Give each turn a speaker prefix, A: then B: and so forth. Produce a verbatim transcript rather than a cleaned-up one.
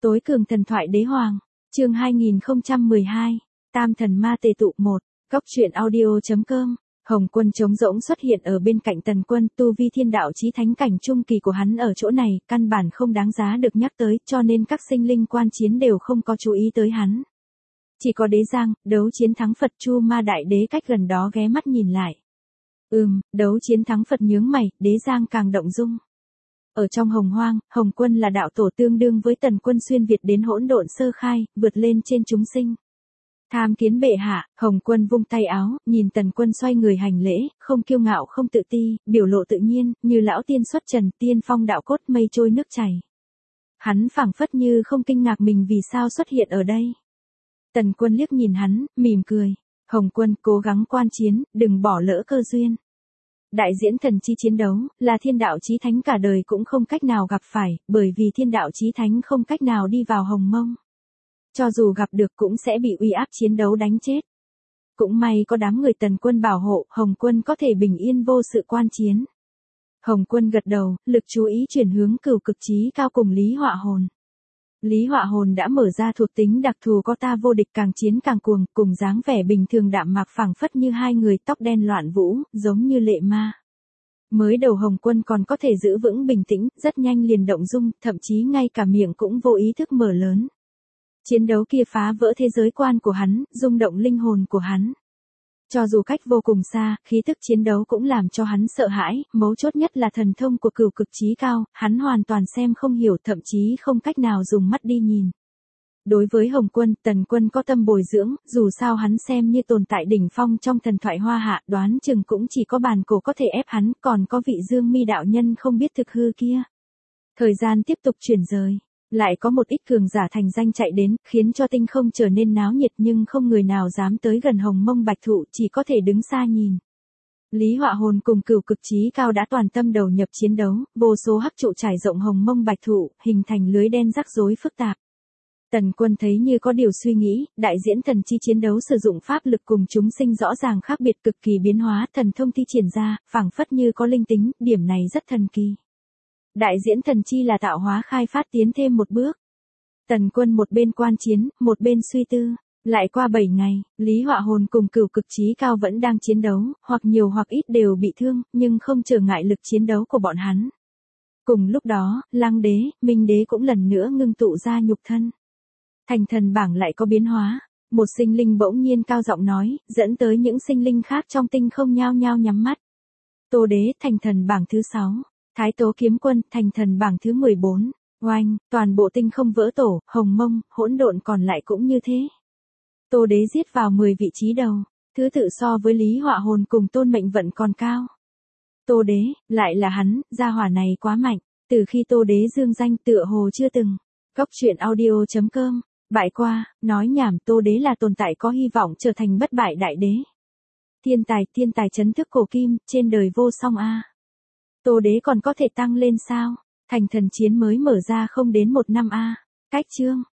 A: Tối cường thần thoại đế hoàng, chương hai nghìn không trăm mười hai, Tam thần ma tề tụ một, Cốc truyện audio chấm com. Hồng Quân trống rỗng xuất hiện ở bên cạnh Tần Quân, tu vi thiên đạo chí thánh cảnh trung kỳ của hắn ở chỗ này, căn bản không đáng giá được nhắc tới, cho nên các sinh linh quan chiến đều không có chú ý tới hắn. Chỉ có Đế Giang, đấu chiến thắng Phật Chu Ma Đại Đế cách gần đó ghé mắt nhìn lại. Ừm, đấu chiến thắng Phật nhướng mày, Đế Giang càng động dung. Ở trong Hồng Hoang, Hồng Quân là đạo tổ tương đương với Tần Quân xuyên Việt đến hỗn độn sơ khai, vượt lên trên chúng sinh. Tham kiến bệ hạ, Hồng Quân vung tay áo, nhìn Tần Quân xoay người hành lễ, không kiêu ngạo không tự ti, biểu lộ tự nhiên, như lão tiên xuất trần, tiên phong đạo cốt mây trôi nước chảy. Hắn phảng phất như không kinh ngạc mình vì sao xuất hiện ở đây. Tần Quân liếc nhìn hắn, mỉm cười. Hồng Quân cố gắng quan chiến, đừng bỏ lỡ cơ duyên. Đại diễn thần chi chiến đấu, là thiên đạo chí thánh cả đời cũng không cách nào gặp phải, bởi vì thiên đạo chí thánh không cách nào đi vào Hồng Mông. Cho dù gặp được cũng sẽ bị uy áp chiến đấu đánh chết. Cũng may có đám người Tần Quân bảo hộ, Hồng Quân có thể bình yên vô sự quan chiến. Hồng Quân gật đầu, lực chú ý chuyển hướng Cửu Cực Chí Cao cùng Lý Họa Hồn. Lý Họa Hồn đã mở ra thuộc tính đặc thù có ta vô địch càng chiến càng cuồng, cùng dáng vẻ bình thường đạm mạc phảng phất như hai người tóc đen loạn vũ, giống như lệ ma. Mới đầu Hồng Quân còn có thể giữ vững bình tĩnh, rất nhanh liền động dung, thậm chí ngay cả miệng cũng vô ý thức mở lớn. Chiến đấu kia phá vỡ thế giới quan của hắn, rung động linh hồn của hắn. Cho dù cách vô cùng xa, khí thức chiến đấu cũng làm cho hắn sợ hãi, mấu chốt nhất là thần thông của Cửu Cực Chí Cao, hắn hoàn toàn xem không hiểu, thậm chí không cách nào dùng mắt đi nhìn. Đối với Hồng Quân, Tần Quân có tâm bồi dưỡng, dù sao hắn xem như tồn tại đỉnh phong trong thần thoại Hoa Hạ, đoán chừng cũng chỉ có bàn cổ có thể ép hắn, còn có vị Dương Mi đạo nhân không biết thực hư kia. Thời gian tiếp tục chuyển rời. Lại có một ít cường giả thành danh chạy đến, khiến cho tinh không trở nên náo nhiệt nhưng không người nào dám tới gần Hồng Mông Bạch Thụ, chỉ có thể đứng xa nhìn. Lý Họa Hồn cùng Cửu Cực Chí Cao đã toàn tâm đầu nhập chiến đấu, vô số hắc trụ trải rộng Hồng Mông Bạch Thụ, hình thành lưới đen rắc rối phức tạp. Tần Quân thấy như có điều suy nghĩ, đại diễn thần chi chiến đấu sử dụng pháp lực cùng chúng sinh rõ ràng khác biệt cực kỳ biến hóa, thần thông thi triển ra, phảng phất như có linh tính, điểm này rất thần kỳ. Đại diễn thần chi là tạo hóa khai phát tiến thêm một bước. Tần Quân một bên quan chiến, một bên suy tư. Lại qua bảy ngày, Lý Họa Hồn cùng Cửu Cực Chí Cao vẫn đang chiến đấu, hoặc nhiều hoặc ít đều bị thương, nhưng không trở ngại lực chiến đấu của bọn hắn. Cùng lúc đó, Lăng Đế, Minh Đế cũng lần nữa ngưng tụ ra nhục thân. Thành thần bảng lại có biến hóa. Một sinh linh bỗng nhiên cao giọng nói, dẫn tới những sinh linh khác trong tinh không nhao nhao nhắm mắt. Tô Đế, thành thần bảng thứ sáu. Thái Tố Kiếm Quân, thành thần bảng thứ mười bốn, oanh, toàn bộ tinh không vỡ tổ, Hồng Mông, hỗn độn còn lại cũng như thế. Tô Đế giết vào mười vị trí đầu, thứ tự so với Lý Họa Hồn cùng Tôn Mệnh Vận còn cao. Tô Đế, lại là hắn, gia hỏa này quá mạnh, từ khi Tô Đế dương danh tựa hồ chưa từng. Cốc truyện audio chấm com, bại qua, nói nhảm, Tô Đế là tồn tại có hy vọng trở thành bất bại đại đế. Thiên tài, thiên tài chấn thức cổ kim, trên đời vô song a. Tô Đế còn có thể tăng lên sao? Thành thần chiến mới mở ra không đến một năm a. Cách chương